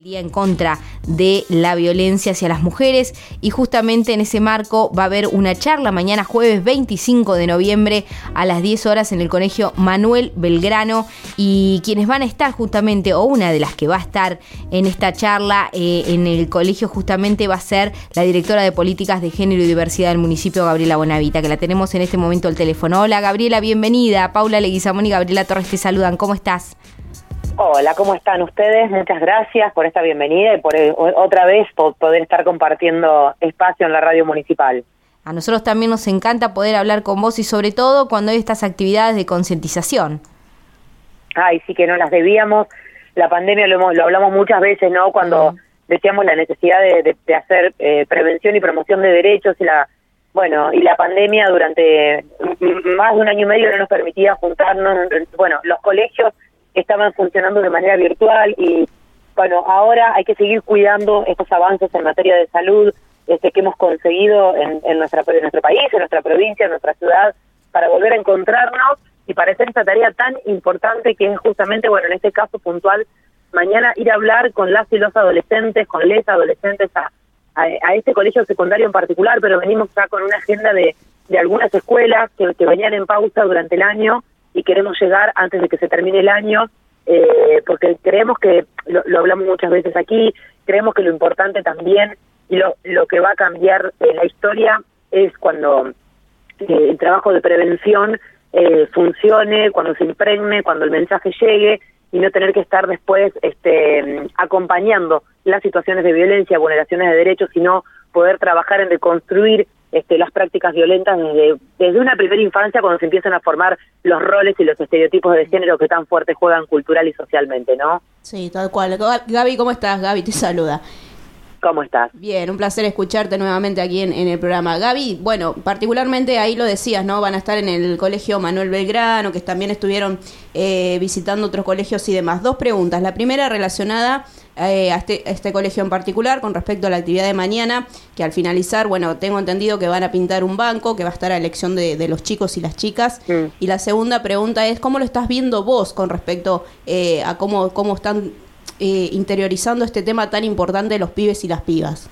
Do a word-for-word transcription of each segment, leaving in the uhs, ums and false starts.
Día en contra de la violencia hacia las mujeres, y justamente en ese marco va a haber una charla mañana jueves veinticinco de noviembre a las diez horas en el Colegio Manuel Belgrano, y quienes van a estar justamente, o una de las que va a estar en esta charla eh, en el colegio justamente va a ser la directora de Políticas de Género y Diversidad del municipio, Gabriela Bonavita, que la tenemos en este momento al teléfono. Hola Gabriela, bienvenida. Paula Leguizamón y Gabriela Torres te saludan. ¿Cómo estás? Hola, ¿cómo están ustedes? Muchas gracias por esta bienvenida y por eh, otra vez por poder estar compartiendo espacio en la radio municipal. A nosotros también nos encanta poder hablar con vos y sobre todo cuando hay estas actividades de concientización. Ay, sí que no las debíamos. La pandemia lo, hemos, lo hablamos muchas veces, ¿no? Cuando mm. decíamos la necesidad de, de, de hacer eh, prevención y promoción de derechos y la bueno y la pandemia durante más de un año y medio no nos permitía juntarnos. Bueno, los colegios estaban funcionando de manera virtual y bueno, ahora hay que seguir cuidando estos avances en materia de salud este que hemos conseguido en, en, nuestra, en nuestro país, en nuestra provincia, en nuestra ciudad, para volver a encontrarnos y para hacer esta tarea tan importante que es justamente, bueno, en este caso puntual, mañana ir a hablar con las y los adolescentes, con les adolescentes a, a, a este colegio secundario en particular, pero venimos ya con una agenda de, de algunas escuelas que, que venían en pausa durante el año y queremos llegar antes de que se termine el año, eh, porque creemos que, lo, lo hablamos muchas veces aquí, creemos que lo importante también, y lo, lo que va a cambiar en la historia es cuando eh, el trabajo de prevención eh, funcione, cuando se impregne, cuando el mensaje llegue, y no tener que estar después este, acompañando las situaciones de violencia, vulneraciones de derechos, sino poder trabajar en reconstruir Este, las prácticas violentas desde, desde una primera infancia, cuando se empiezan a formar los roles y los estereotipos de género que tan fuerte juegan cultural y socialmente, ¿no? Sí, tal cual. Gaby, ¿cómo estás? Gaby te saluda. ¿Cómo estás? Bien, un placer escucharte nuevamente aquí en, en el programa. Gaby, bueno, particularmente ahí lo decías, ¿no? Van a estar en el Colegio Manuel Belgrano, que también estuvieron eh, visitando otros colegios y demás. Dos preguntas. La primera relacionada eh, a, este, a este colegio en particular con respecto a la actividad de mañana, que al finalizar, bueno, tengo entendido que van a pintar un banco, que va a estar a elección de, de los chicos y las chicas. Mm. Y la segunda pregunta es, ¿cómo lo estás viendo vos con respecto eh, a cómo, cómo están Eh, interiorizando este tema tan importante de los pibes y las pibas?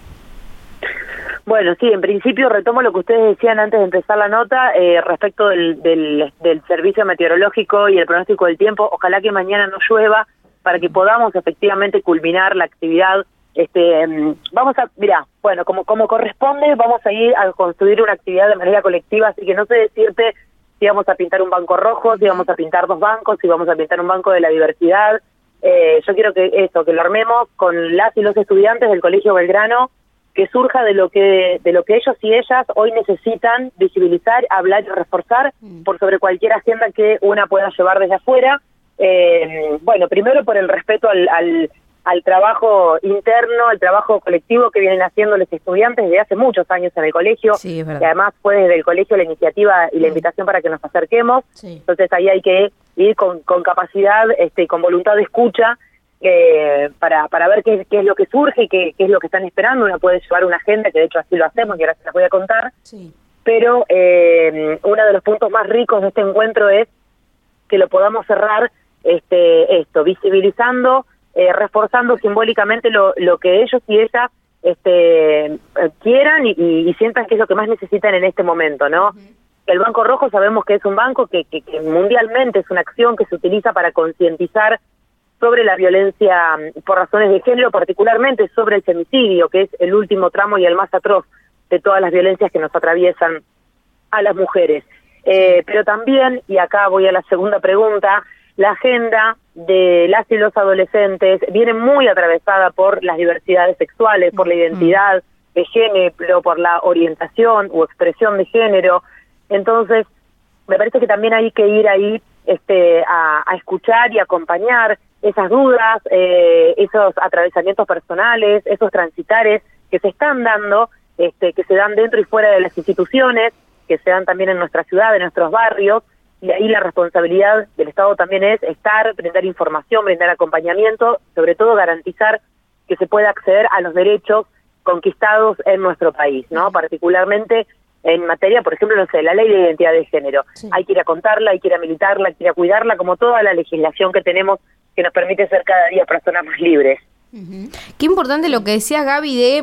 Bueno, sí, en principio retomo lo que ustedes decían antes de empezar la nota eh, respecto del, del, del servicio meteorológico y el pronóstico del tiempo. Ojalá que mañana no llueva para que podamos efectivamente culminar la actividad. Este, vamos a, mira, bueno, como, como corresponde, vamos a ir a construir una actividad de manera colectiva, así que no sé decirte si vamos a pintar un banco rojo, si vamos a pintar dos bancos, si vamos a pintar un banco de la diversidad. Eh, yo quiero que eso, que lo armemos con las y los estudiantes del Colegio Belgrano, que surja de lo que de lo que ellos y ellas hoy necesitan visibilizar, hablar y reforzar mm. por sobre cualquier agenda que una pueda llevar desde afuera. Eh, bueno, primero por el respeto al, al, al trabajo interno, al trabajo colectivo que vienen haciendo los estudiantes desde hace muchos años en el colegio, sí, y además fue desde el colegio la iniciativa y la mm. invitación para que nos acerquemos. Sí. Entonces ahí hay que ir con, con capacidad, este, con voluntad de escucha, eh, para, para ver qué, qué es lo que surge y qué, qué es lo que están esperando. Uno puede llevar una agenda, que de hecho así lo hacemos y ahora se las voy a contar, sí. pero eh, uno de los puntos más ricos de este encuentro es que lo podamos cerrar este, esto, visibilizando, eh, reforzando simbólicamente lo, lo que ellos y ellas este, quieran y, y, y sientan que es lo que más necesitan en este momento, ¿no? Uh-huh. El Banco Rojo sabemos que es un banco que, que, que mundialmente es una acción que se utiliza para concientizar sobre la violencia por razones de género, particularmente sobre el femicidio, que es el último tramo y el más atroz de todas las violencias que nos atraviesan a las mujeres. Eh, pero también, y acá voy a la segunda pregunta, la agenda de las y los adolescentes viene muy atravesada por las diversidades sexuales, por la identidad de género, por la orientación u expresión de género. Entonces, me parece que también hay que ir ahí este, a, a escuchar y acompañar esas dudas, eh, esos atravesamientos personales, esos transitares que se están dando, este, que se dan dentro y fuera de las instituciones, que se dan también en nuestra ciudad, en nuestros barrios, y ahí la responsabilidad del Estado también es estar, brindar información, brindar acompañamiento, sobre todo garantizar que se pueda acceder a los derechos conquistados en nuestro país, ¿no? Particularmente en materia, por ejemplo, no sé, la ley de identidad de género. Sí. Hay que ir a contarla, hay que ir a militarla, hay que ir a cuidarla, como toda la legislación que tenemos que nos permite ser cada día personas más libres. Uh-huh. Qué importante lo que decías, Gaby, de,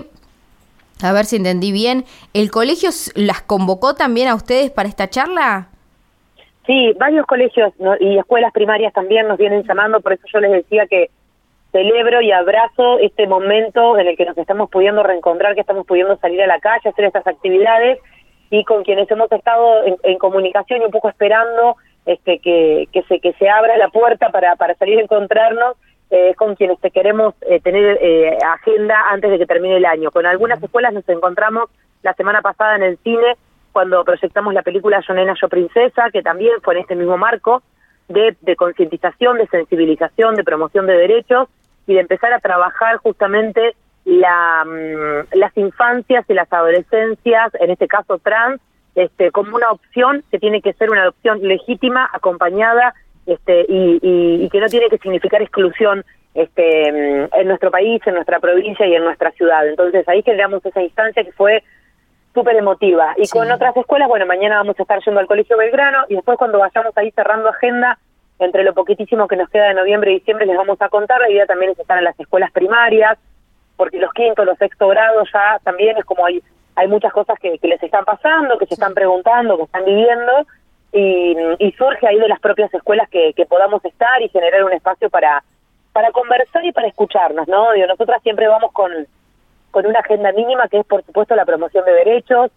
a ver si entendí bien, ¿el colegio las convocó también a ustedes para esta charla? Sí, varios colegios, ¿no?, y escuelas primarias también nos vienen llamando, por eso yo les decía que celebro y abrazo este momento en el que nos estamos pudiendo reencontrar, que estamos pudiendo salir a la calle, hacer estas actividades, y con quienes hemos estado en, en comunicación y un poco esperando este que, que se que se abra la puerta para, para salir a encontrarnos, eh, con quienes te queremos eh, tener eh, agenda antes de que termine el año. Con algunas escuelas nos encontramos la semana pasada en el cine, cuando proyectamos la película Yo Nena, Yo Princesa, que también fue en este mismo marco de, de concientización, de sensibilización, de promoción de derechos, y de empezar a trabajar justamente la, mmm, las infancias y las adolescencias, en este caso trans, este, como una opción que tiene que ser una adopción legítima, acompañada, este, y, y, y que no tiene que significar exclusión este, en nuestro país, en nuestra provincia y en nuestra ciudad. Entonces ahí generamos esa instancia que fue súper emotiva. Y sí, con otras escuelas, bueno, mañana vamos a estar yendo al Colegio Belgrano, y después cuando vayamos ahí cerrando agenda, entre lo poquitísimo que nos queda de noviembre y diciembre, les vamos a contar. La idea también es estar en las escuelas primarias, porque los quinto, los sexto grados ya también es como hay hay muchas cosas que, que les están pasando, que se están preguntando, que están viviendo, y, y surge ahí de las propias escuelas que, que podamos estar y generar un espacio para para conversar y para escucharnos, ¿no? Digo, nosotras siempre vamos con, con una agenda mínima, que es, por supuesto, la promoción de derechos,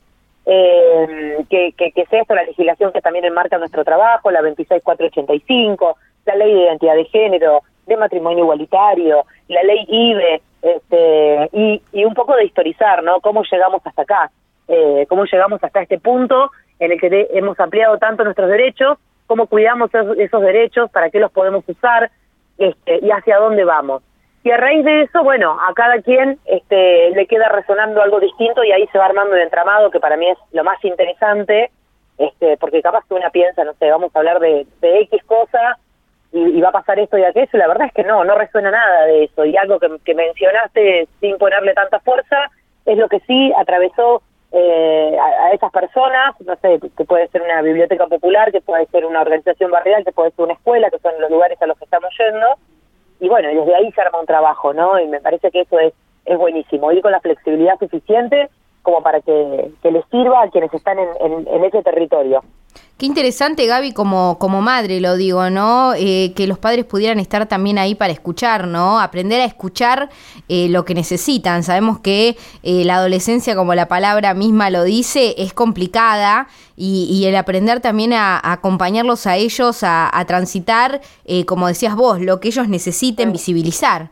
Eh, que, que, que es esto, la legislación que también enmarca nuestro trabajo, la veintiséis mil cuatrocientos ochenta y cinco, la ley de identidad de género, de matrimonio igualitario, la ley I B E, este, y, y un poco de historizar, ¿no? Cómo llegamos hasta acá, eh, cómo llegamos hasta este punto en el que de, hemos ampliado tanto nuestros derechos, cómo cuidamos esos, esos derechos, para qué los podemos usar, este, y hacia dónde vamos. Y a raíz de eso, bueno, a cada quien este, le queda resonando algo distinto, y ahí se va armando un entramado que para mí es lo más interesante, este, porque capaz que una piensa, no sé, vamos a hablar de, de X cosa y, y va a pasar esto y aquello, y la verdad es que no, no resuena nada de eso. Y algo que, que mencionaste sin ponerle tanta fuerza es lo que sí atravesó eh, a, a esas personas, no sé, que puede ser una biblioteca popular, que puede ser una organización barrial, que puede ser una escuela, que son los lugares a los que estamos yendo. Y bueno, desde ahí se arma un trabajo, ¿no? Y me parece que eso es, es buenísimo, ir con la flexibilidad suficiente como para que, que les sirva a quienes están en, en, en ese territorio. Qué interesante, Gaby, como, como madre lo digo, ¿no? Eh, que los padres pudieran estar también ahí para escuchar, ¿no? Aprender a escuchar eh, lo que necesitan. Sabemos que eh, la adolescencia, como la palabra misma lo dice, es complicada, y, y el aprender también a, a acompañarlos a ellos, a, a transitar, eh, como decías vos, lo que ellos necesiten, visibilizar.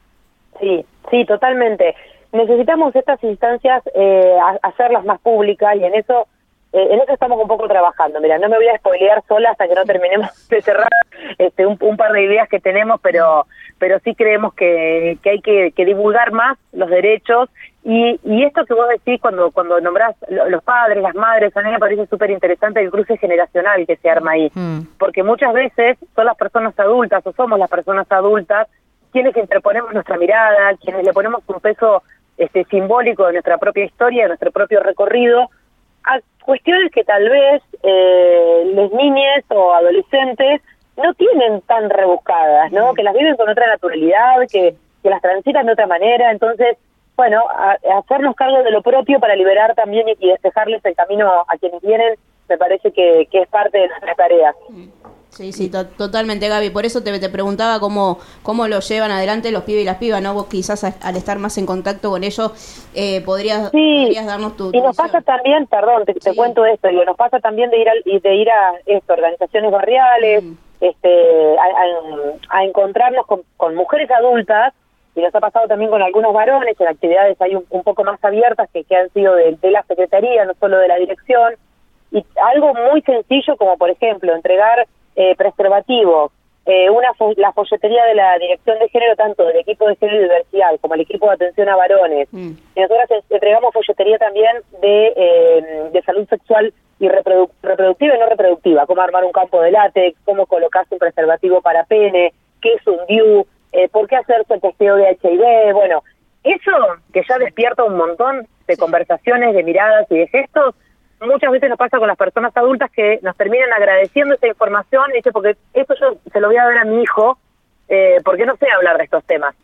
Sí, sí, totalmente. Necesitamos estas instancias eh, hacerlas más públicas, y en eso Eh, en eso estamos un poco trabajando. Mira, no me voy a spoilear sola hasta que no terminemos de cerrar este, un, un par de ideas que tenemos, pero pero sí creemos que, que hay que, que divulgar más los derechos, y, y esto que vos decís cuando cuando nombrás los padres, las madres, a mí me parece súper interesante el cruce generacional que se arma ahí, mm. porque muchas veces son las personas adultas, o somos las personas adultas, quienes interponemos nuestra mirada, quienes le ponemos un peso este, simbólico de nuestra propia historia, de nuestro propio recorrido, a cuestiones que tal vez eh, las niñas o adolescentes no tienen tan rebuscadas, ¿no? Que las viven con otra naturalidad, que, que las transitan de otra manera. Entonces, bueno, a, a hacernos cargo de lo propio para liberar también y, y despejarles el camino a quienes vienen, me parece que, que es parte de nuestra tarea. Sí, sí, to- totalmente, Gaby. Por eso te, te preguntaba cómo cómo lo llevan adelante los pibes y las pibas, ¿no? Vos quizás a, al estar más en contacto con ellos eh, podrías, sí, podrías darnos tu, tu y nos visión. Pasa también, perdón, te, te sí. cuento esto, digo, nos pasa también de ir a, de ir a esto, organizaciones barriales, mm. este, a, a, a encontrarnos con, con mujeres adultas, y nos ha pasado también con algunos varones en actividades ahí un, un poco más abiertas que, que han sido de, de la Secretaría, no solo de la dirección, y algo muy sencillo como, por ejemplo, entregar Eh, preservativos, eh, una fo- la folletería de la Dirección de Género, tanto del equipo de género y diversidad como el equipo de atención a varones. Mm. Y nosotros entregamos folletería también de, eh, de salud sexual y reprodu- reproductiva y no reproductiva, cómo armar un campo de látex, cómo colocarse un preservativo para pene, qué es un D I U, eh, por qué hacerse el testeo de H I V. Bueno, eso que ya despierta un montón de conversaciones, de miradas y de gestos, muchas veces nos pasa con las personas adultas que nos terminan agradeciendo esa información, y dice, porque esto yo se lo voy a dar a mi hijo, eh, porque no sé hablar de estos temas.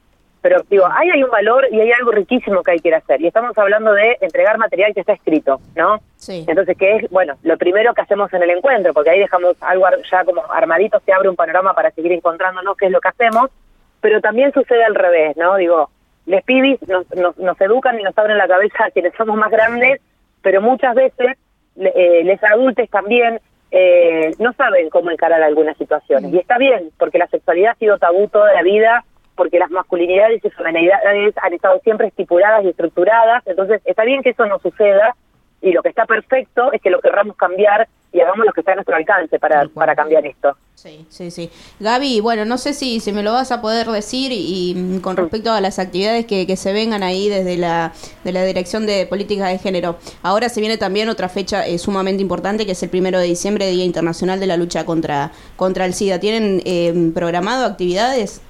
Pero digo, ahí hay un valor y hay algo riquísimo que hay que hacer. Y estamos hablando de entregar material que está escrito, ¿no? Sí. Entonces, que es, bueno, lo primero que hacemos en el encuentro, porque ahí dejamos algo ya como armadito, se abre un panorama para seguir encontrándonos qué es lo que hacemos, pero también sucede al revés, ¿no? Digo, les pibis nos, nos, nos educan y nos abren la cabeza a quienes somos más grandes, pero muchas veces eh, les adultos también eh, no saben cómo encarar algunas situaciones. Y está bien, porque la sexualidad ha sido tabú toda la vida, porque las masculinidades y feminidades han estado siempre estipuladas y estructuradas, entonces está bien que eso no suceda, y lo que está perfecto es que lo querramos cambiar y hagamos lo que está a nuestro alcance para, para cambiar esto. Sí, sí, sí. Gaby, bueno, no sé si, si me lo vas a poder decir y, y con respecto a las actividades que, que se vengan ahí desde la, de la Dirección de Políticas de Género. Ahora se viene también otra fecha eh, sumamente importante, que es el primero de diciembre, Día Internacional de la Lucha contra, contra el SIDA. ¿Tienen eh, programado actividades?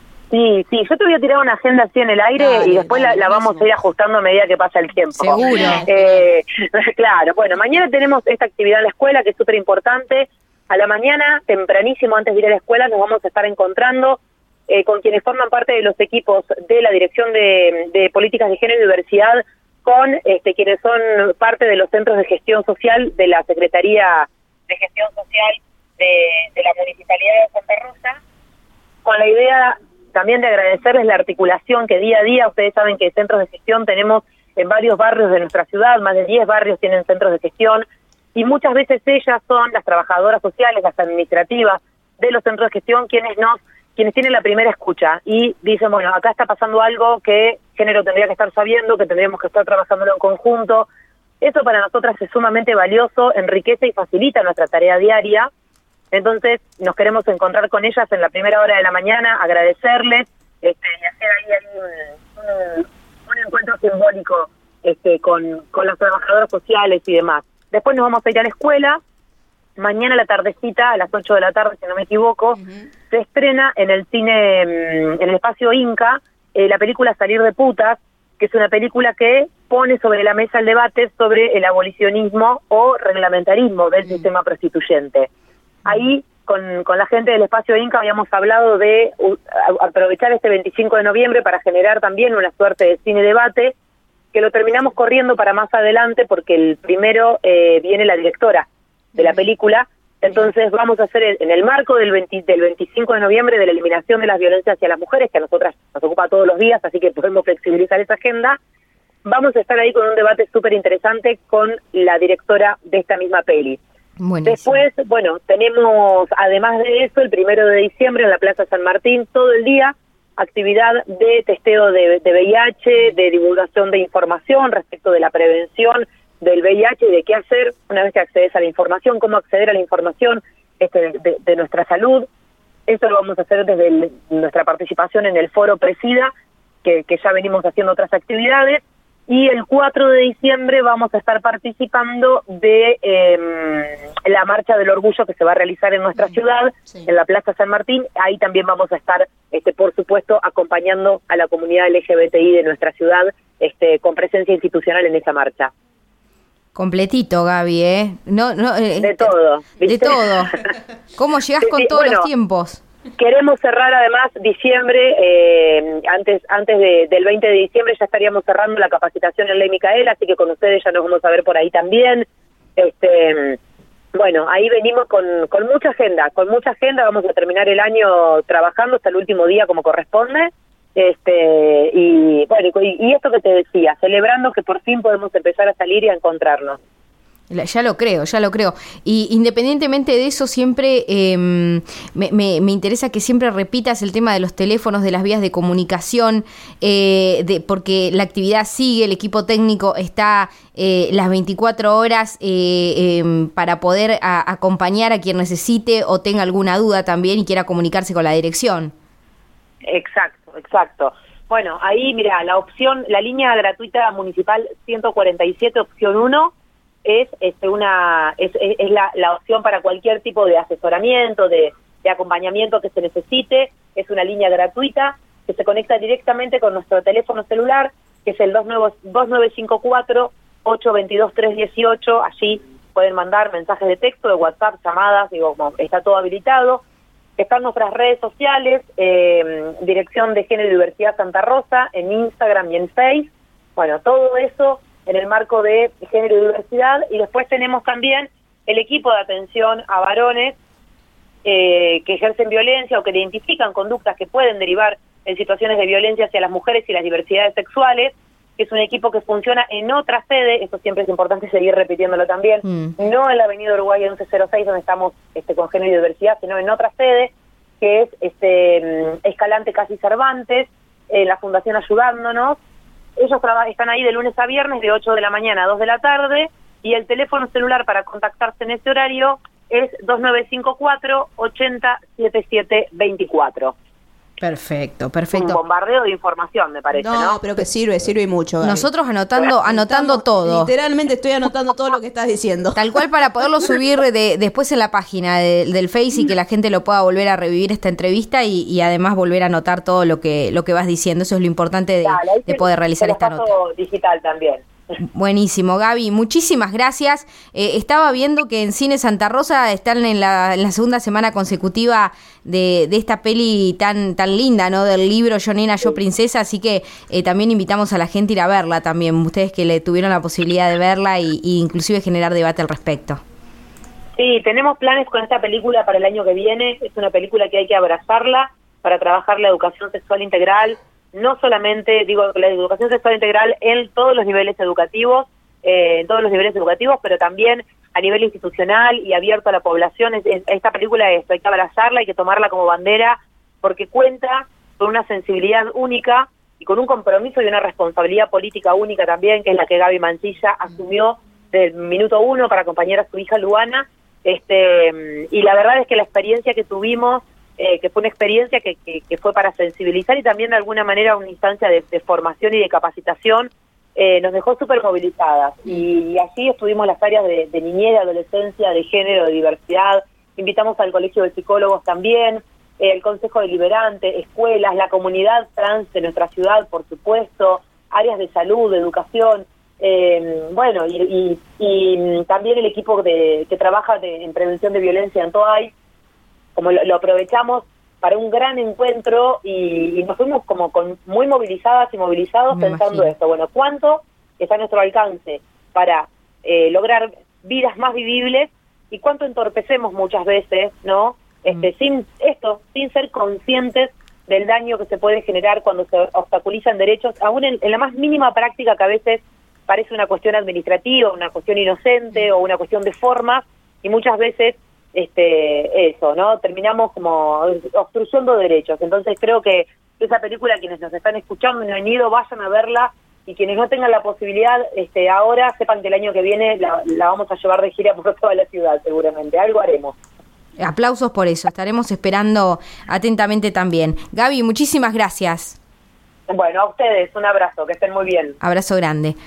Sí, sí, yo te voy a tirar una agenda así en el aire dale, y después dale, la, la vamos a ir ajustando a medida que pasa el tiempo. Seguro. Eh, claro, bueno, mañana tenemos esta actividad en la escuela que es súper importante. A la mañana, tempranísimo, antes de ir a la escuela, nos vamos a estar encontrando eh, con quienes forman parte de los equipos de la Dirección de, de Políticas de Género y Diversidad, con este, quienes son parte de los centros de gestión social de la Secretaría de Gestión Social de, de la Municipalidad de Santa Rosa, con la idea también de agradecerles la articulación que día a día, ustedes saben que centros de gestión tenemos en varios barrios de nuestra ciudad, más de diez barrios tienen centros de gestión, y muchas veces ellas son las trabajadoras sociales, las administrativas de los centros de gestión, quienes nos, quienes tienen la primera escucha, y dicen, bueno, acá está pasando algo que género tendría que estar sabiendo, que tendríamos que estar trabajándolo en conjunto. Eso para nosotras es sumamente valioso, enriquece y facilita nuestra tarea diaria. Entonces nos queremos encontrar con ellas en la primera hora de la mañana, agradecerles este, y hacer ahí, ahí un, un, un encuentro simbólico este, con, con los trabajadores sociales y demás. Después nos vamos a ir a la escuela. Mañana a la tardecita, a las ocho de la tarde, si no me equivoco, uh-huh. se estrena en el cine, en el espacio Inca, eh, la película Salir de Putas, que es una película que pone sobre la mesa el debate sobre el abolicionismo o reglamentarismo del uh-huh. sistema prostituyente. Ahí, con, con la gente del espacio Inca, habíamos hablado de uh, aprovechar este veinticinco de noviembre para generar también una suerte de cine-debate, que lo terminamos corriendo para más adelante, porque el primero eh, viene la directora de la película, entonces vamos a hacer en el marco del, veinte, del veinticinco de noviembre de la eliminación de las violencias hacia las mujeres, que a nosotras nos ocupa todos los días, así que podemos flexibilizar esa agenda. Vamos a estar ahí con un debate súper interesante con la directora de esta misma peli. Buenísimo. Después, bueno, tenemos, además de eso, el primero de diciembre en la Plaza San Martín, todo el día, actividad de testeo de, de V I H, de divulgación de información respecto de la prevención del V I H y de qué hacer una vez que accedes a la información, cómo acceder a la información este, de, de nuestra salud. Eso lo vamos a hacer desde el, nuestra participación en el foro Presida, que, que ya venimos haciendo otras actividades. Y el cuatro de diciembre vamos a estar participando de eh, la Marcha del Orgullo que se va a realizar en nuestra ciudad, sí. en la Plaza San Martín. Ahí también vamos a estar, este, por supuesto, acompañando a la comunidad L G B T I de nuestra ciudad este, con presencia institucional en esa marcha. Completito, Gaby, ¿eh? No, no, eh, de todo. ¿viste? De todo. ¿Cómo llegás sí, con sí, todos bueno, los tiempos? Queremos cerrar además diciembre, eh, antes antes de, del veinte de diciembre ya estaríamos cerrando la capacitación en Ley Micaela, así que con ustedes ya nos vamos a ver por ahí también. Este, bueno, ahí venimos con, con mucha agenda, con mucha agenda, vamos a terminar el año trabajando hasta el último día como corresponde. Este y bueno y, y esto que te decía, celebrando que por fin podemos empezar a salir y a encontrarnos. Ya lo creo, ya lo creo. Y independientemente de eso, siempre eh, me, me, me interesa que siempre repitas el tema de los teléfonos, de las vías de comunicación, eh, de, porque la actividad sigue, el equipo técnico está eh, las veinticuatro horas eh, eh, para poder a, acompañar a quien necesite o tenga alguna duda también y quiera comunicarse con la dirección. Exacto, exacto. Bueno, ahí mira, la opción, la línea gratuita municipal ciento cuarenta y siete, opción uno, es este una es, es, es la, la opción para cualquier tipo de asesoramiento, de, de acompañamiento que se necesite. Es una línea gratuita que se conecta directamente con nuestro teléfono celular, que es el dos nueve cinco cuatro, ocho dos dos, tres uno ocho. Allí pueden mandar mensajes de texto, de WhatsApp, llamadas, digo, está todo habilitado. Están nuestras redes sociales, eh, Dirección de Género y Diversidad Santa Rosa, en Instagram y en Facebook. Bueno, todo eso en el marco de género y diversidad. Y después tenemos también el equipo de atención a varones eh, que ejercen violencia o que identifican conductas que pueden derivar en situaciones de violencia hacia las mujeres y las diversidades sexuales, que es un equipo que funciona en otra sede, esto siempre es importante seguir repitiéndolo también, mm. no en la avenida Uruguay once cero seis, donde estamos este, con género y diversidad, sino en otra sede, que es este Escalante Casi Cervantes, eh, la Fundación Ayudándonos. Ellos traba- están ahí de lunes a viernes, de ocho de la mañana a dos de la tarde, y el teléfono celular para contactarse en ese horario es dos nueve cinco cuatro, ocho cero siete siete dos cuatro. Perfecto, perfecto. Un bombardeo de información, me parece, ¿no? No, pero que sirve, sirve y mucho, Gaby. Nosotros anotando, anotando Estamos, todo. Literalmente estoy anotando todo lo que estás diciendo. Tal cual, para poderlo subir de, después en la página de, del Face y que la gente lo pueda volver a revivir esta entrevista y, y además volver a anotar todo lo que lo que vas diciendo. Eso es lo importante de, Dale, de poder realizar esta nota. Digital también. Buenísimo, Gaby, muchísimas gracias. Eh, estaba viendo que en Cine Santa Rosa están en la, en la segunda semana consecutiva de, de esta peli tan tan linda, ¿no? Del libro Yo Nena, Yo Princesa, así que eh, también invitamos a la gente a ir a verla también, ustedes que le tuvieron la posibilidad de verla y, y inclusive generar debate al respecto. Sí, tenemos planes con esta película para el año que viene. Es una película que hay que abrazarla para trabajar la educación sexual integral. No solamente, digo, la educación sexual integral en todos los niveles educativos, eh, en todos los niveles educativos, pero también a nivel institucional y abierto a la población. Es, es, esta película es, hay que abrazarla, hay que tomarla como bandera, porque cuenta con una sensibilidad única y con un compromiso y una responsabilidad política única también, que es la que Gaby Mancilla asumió del minuto uno para acompañar a su hija Luana. Este, y la verdad es que la experiencia que tuvimos, Eh, que fue una experiencia que, que, que fue para sensibilizar y también de alguna manera una instancia de, de formación y de capacitación, eh, nos dejó súper movilizadas. Y, y así estuvimos las áreas de, de niñez, de adolescencia, de género, de diversidad. Invitamos al Colegio de Psicólogos también, eh, el Consejo Deliberante, escuelas, la comunidad trans de nuestra ciudad, por supuesto, áreas de salud, de educación. Eh, bueno, y, y, y también el equipo de, que trabaja de, en prevención de violencia en Toay, como lo, lo aprovechamos para un gran encuentro y, y nos fuimos como con muy movilizadas y movilizados Me pensando imagino. esto, bueno, ¿cuánto está a nuestro alcance para eh, lograr vidas más vivibles y cuánto entorpecemos muchas veces, ¿no? Este, mm. sin esto, sin ser conscientes del daño que se puede generar cuando se obstaculizan derechos, aún en, en la más mínima práctica que a veces parece una cuestión administrativa, una cuestión inocente o una cuestión de forma, y muchas veces este eso, ¿no? Terminamos como obstruyendo derechos. Entonces creo que esa película, quienes nos están escuchando y no han ido, vayan a verla, y quienes no tengan la posibilidad este ahora, sepan que el año que viene la, la vamos a llevar de gira por toda la ciudad, seguramente. Algo haremos. Aplausos por eso, estaremos esperando atentamente también. Gaby, muchísimas gracias. Bueno, a ustedes, un abrazo, que estén muy bien. Abrazo grande.